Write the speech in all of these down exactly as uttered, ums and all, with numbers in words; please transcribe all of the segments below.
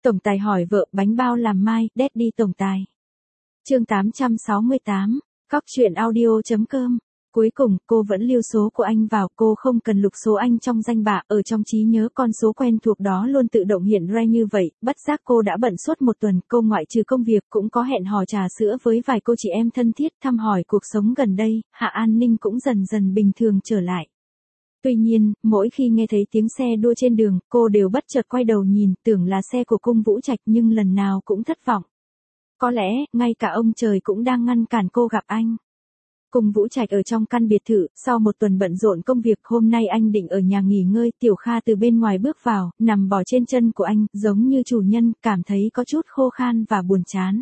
Tổng tài hỏi vợ bánh bao làm mai, Daddy tổng tài. Chương tám trăm sáu mươi tám, Cóc truyện audio chấm com. Cuối cùng, cô vẫn lưu số của anh vào, cô không cần lục số anh trong danh bạ, ở trong trí nhớ con số quen thuộc đó luôn tự động hiện ra như vậy, bất giác cô đã bận suốt một tuần, cô ngoại trừ công việc cũng có hẹn hò trà sữa với vài cô chị em thân thiết, thăm hỏi cuộc sống gần đây, Hạ An Ninh cũng dần dần bình thường trở lại. Tuy nhiên, mỗi khi nghe thấy tiếng xe đua trên đường, cô đều bất chợt quay đầu nhìn, tưởng là xe của Cung Vũ Trạch nhưng lần nào cũng thất vọng. Có lẽ, ngay cả ông trời cũng đang ngăn cản cô gặp anh. Cung Vũ Trạch ở trong căn biệt thự, sau một tuần bận rộn công việc, hôm nay anh định ở nhà nghỉ ngơi, Tiểu Kha từ bên ngoài bước vào, nằm bò trên chân của anh, giống như chủ nhân, cảm thấy có chút khô khan và buồn chán.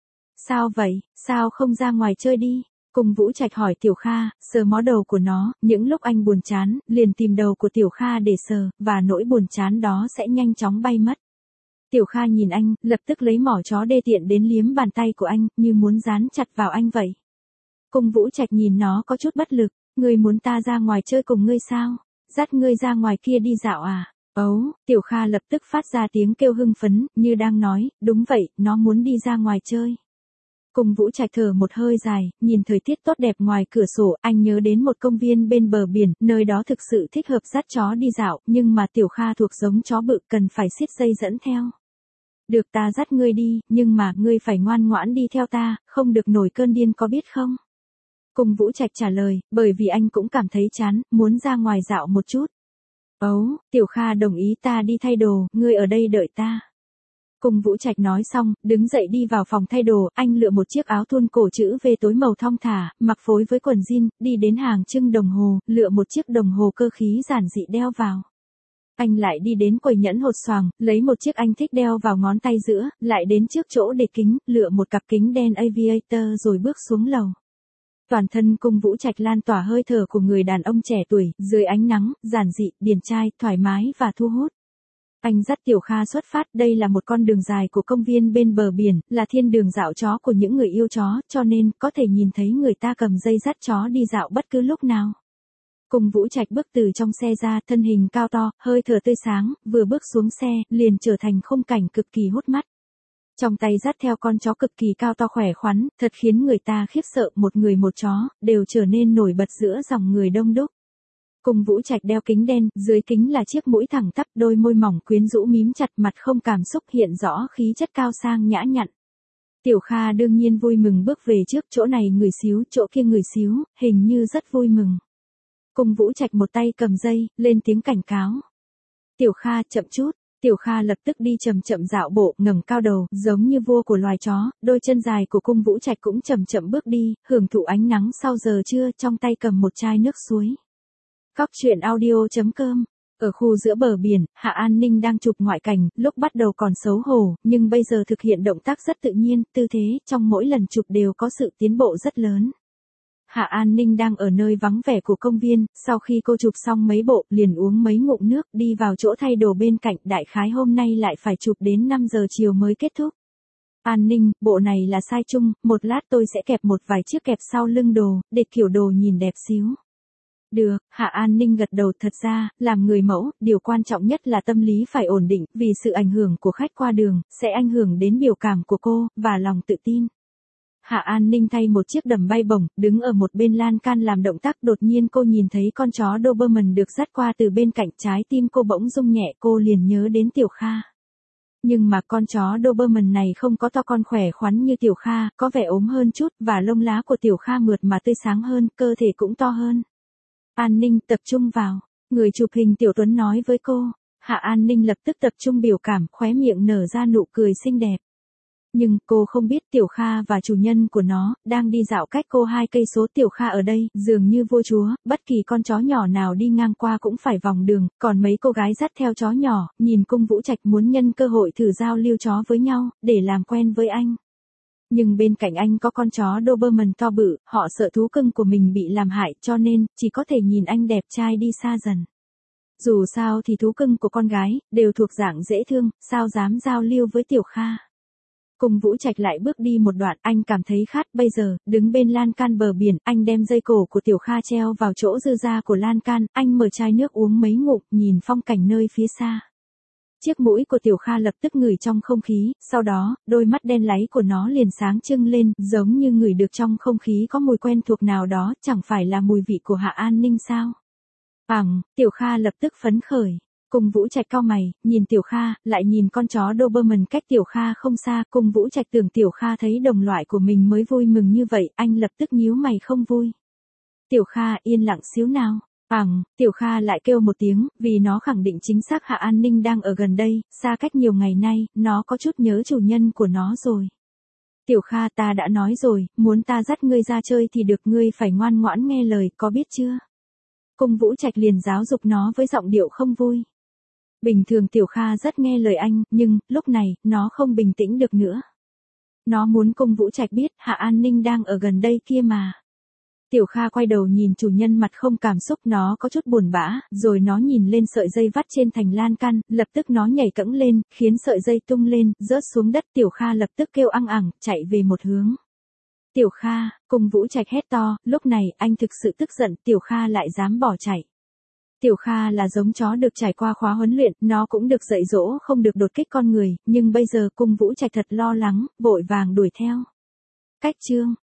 Sao vậy, sao không ra ngoài chơi đi? Cung Vũ Trạch hỏi Tiểu Kha, sờ mó đầu của nó, những lúc anh buồn chán, liền tìm đầu của Tiểu Kha để sờ, và nỗi buồn chán đó sẽ nhanh chóng bay mất. Tiểu Kha nhìn anh, lập tức lấy mỏ chó đê tiện đến liếm bàn tay của anh, như muốn dán chặt vào anh vậy. Cung Vũ Trạch nhìn nó có chút bất lực, ngươi muốn ta ra ngoài chơi cùng ngươi sao? Dắt ngươi ra ngoài kia đi dạo à? Ấu, Tiểu Kha lập tức phát ra tiếng kêu hưng phấn, như đang nói, đúng vậy, nó muốn đi ra ngoài chơi. Cung Vũ Trạch thở một hơi dài, nhìn thời tiết tốt đẹp ngoài cửa sổ, anh nhớ đến một công viên bên bờ biển, nơi đó thực sự thích hợp dắt chó đi dạo, nhưng mà Tiểu Kha thuộc giống chó bự, cần phải siết dây dẫn theo. Được, ta dắt ngươi đi, nhưng mà ngươi phải ngoan ngoãn đi theo ta, không được nổi cơn điên có biết không? Cung Vũ Trạch trả lời, bởi vì anh cũng cảm thấy chán, muốn ra ngoài dạo một chút. Ấu, Tiểu Kha đồng ý, ta đi thay đồ, ngươi ở đây đợi ta. Cung Vũ Trạch nói xong, đứng dậy đi vào phòng thay đồ, anh lựa một chiếc áo thun cổ chữ V tối màu thong thả, mặc phối với quần jean, đi đến hàng trưng đồng hồ, lựa một chiếc đồng hồ cơ khí giản dị đeo vào. Anh lại đi đến quầy nhẫn hột xoàng, lấy một chiếc anh thích đeo vào ngón tay giữa, lại đến trước chỗ để kính, lựa một cặp kính đen aviator rồi bước xuống lầu. Toàn thân Cung Vũ Trạch lan tỏa hơi thở của người đàn ông trẻ tuổi, dưới ánh nắng, giản dị, điển trai, thoải mái và thu hút. Anh dắt Tiểu Kha xuất phát, đây là một con đường dài của công viên bên bờ biển, là thiên đường dạo chó của những người yêu chó, cho nên có thể nhìn thấy người ta cầm dây dắt chó đi dạo bất cứ lúc nào. Cung Vũ Trạch bước từ trong xe ra, thân hình cao to, hơi thở tươi sáng, vừa bước xuống xe, liền trở thành khung cảnh cực kỳ hút mắt. Trong tay dắt theo con chó cực kỳ cao to khỏe khoắn, thật khiến người ta khiếp sợ, một người một chó, đều trở nên nổi bật giữa dòng người đông đúc. Cung Vũ Trạch đeo kính đen, dưới kính là chiếc mũi thẳng tắp, đôi môi mỏng quyến rũ mím chặt, mặt không cảm xúc, hiện rõ khí chất cao sang nhã nhặn. Tiểu Kha đương nhiên vui mừng bước về trước, chỗ này người xíu, chỗ kia người xíu, hình như rất vui mừng. Cung Vũ Trạch một tay cầm dây, lên tiếng cảnh cáo. Tiểu Kha, chậm chút. Tiểu Kha lập tức đi chậm chậm dạo bộ, ngẩng cao đầu, giống như vua của loài chó, đôi chân dài của Cung Vũ Trạch cũng chậm chậm bước đi, hưởng thụ ánh nắng sau giờ trưa, trong tay cầm một chai nước suối. Cóc truyện audio chấm com. Ở khu giữa bờ biển, Hạ An Ninh đang chụp ngoại cảnh, lúc bắt đầu còn xấu hổ, nhưng bây giờ thực hiện động tác rất tự nhiên, tư thế, trong mỗi lần chụp đều có sự tiến bộ rất lớn. Hạ An Ninh đang ở nơi vắng vẻ của công viên, sau khi cô chụp xong mấy bộ, liền uống mấy ngụm nước, đi vào chỗ thay đồ bên cạnh, đại khái hôm nay lại phải chụp đến năm giờ chiều mới kết thúc. An Ninh, bộ này là size chung, một lát tôi sẽ kẹp một vài chiếc kẹp sau lưng đồ, để kiểu đồ nhìn đẹp xíu. Được, Hạ An Ninh gật đầu, thật ra, làm người mẫu, điều quan trọng nhất là tâm lý phải ổn định, vì sự ảnh hưởng của khách qua đường, sẽ ảnh hưởng đến biểu cảm của cô, và lòng tự tin. Hạ An Ninh thay một chiếc đầm bay bổng, đứng ở một bên lan can làm động tác, đột nhiên cô nhìn thấy con chó Doberman được dắt qua từ bên cạnh, trái tim cô bỗng rung nhẹ, cô liền nhớ đến Tiểu Kha. Nhưng mà con chó Doberman này không có to con khỏe khoắn như Tiểu Kha, có vẻ ốm hơn chút, và lông lá của Tiểu Kha mượt mà tươi sáng hơn, cơ thể cũng to hơn. An Ninh, tập trung vào, người chụp hình Tiểu Tuấn nói với cô. Hạ An Ninh lập tức tập trung biểu cảm, khóe miệng nở ra nụ cười xinh đẹp. Nhưng, cô không biết Tiểu Kha và chủ nhân của nó, đang đi dạo cách cô hai cây số. Tiểu Kha ở đây, dường như vua chúa, bất kỳ con chó nhỏ nào đi ngang qua cũng phải vòng đường, còn mấy cô gái dắt theo chó nhỏ, nhìn Cung Vũ Trạch muốn nhân cơ hội thử giao lưu chó với nhau, để làm quen với anh. Nhưng bên cạnh anh có con chó Doberman to bự, họ sợ thú cưng của mình bị làm hại, cho nên, chỉ có thể nhìn anh đẹp trai đi xa dần. Dù sao thì thú cưng của con gái, đều thuộc dạng dễ thương, sao dám giao lưu với Tiểu Kha. Cung Vũ Trạch lại bước đi một đoạn, anh cảm thấy khát, bây giờ, đứng bên lan can bờ biển, anh đem dây cổ của Tiểu Kha treo vào chỗ dư ra của lan can, anh mở chai nước uống mấy ngụm, nhìn phong cảnh nơi phía xa. Chiếc mũi của Tiểu Kha lập tức ngửi trong không khí, sau đó, đôi mắt đen láy của nó liền sáng trưng lên, giống như ngửi được trong không khí có mùi quen thuộc nào đó, chẳng phải là mùi vị của Hạ An Ninh sao? Ẳng, Tiểu Kha lập tức phấn khởi. Cung Vũ Trạch cau mày, nhìn Tiểu Kha, lại nhìn con chó Doberman cách Tiểu Kha không xa, Cung Vũ Trạch tưởng Tiểu Kha thấy đồng loại của mình mới vui mừng như vậy, anh lập tức nhíu mày không vui. Tiểu Kha yên lặng xíu nào. Ẳng, Tiểu Kha lại kêu một tiếng, vì nó khẳng định chính xác Hạ An Ninh đang ở gần đây, xa cách nhiều ngày nay, nó có chút nhớ chủ nhân của nó rồi. Tiểu Kha, ta đã nói rồi, muốn ta dắt ngươi ra chơi thì được, ngươi phải ngoan ngoãn nghe lời, có biết chưa? Cung Vũ Trạch liền giáo dục nó với giọng điệu không vui. Bình thường Tiểu Kha rất nghe lời anh, nhưng, lúc này, nó không bình tĩnh được nữa. Nó muốn Cung Vũ Trạch biết Hạ An Ninh đang ở gần đây kia mà. Tiểu Kha quay đầu nhìn chủ nhân mặt không cảm xúc, nó có chút buồn bã, rồi nó nhìn lên sợi dây vắt trên thành lan can, lập tức nó nhảy cẫng lên, khiến sợi dây tung lên, rớt xuống đất. Tiểu Kha lập tức kêu ăng ẳng, chạy về một hướng. Tiểu Kha, Cung Vũ Trạch hét to, lúc này anh thực sự tức giận, Tiểu Kha lại dám bỏ chạy. Tiểu Kha là giống chó được trải qua khóa huấn luyện, nó cũng được dạy dỗ không được đột kích con người, nhưng bây giờ Cung Vũ Trạch thật lo lắng, vội vàng đuổi theo. Cách chương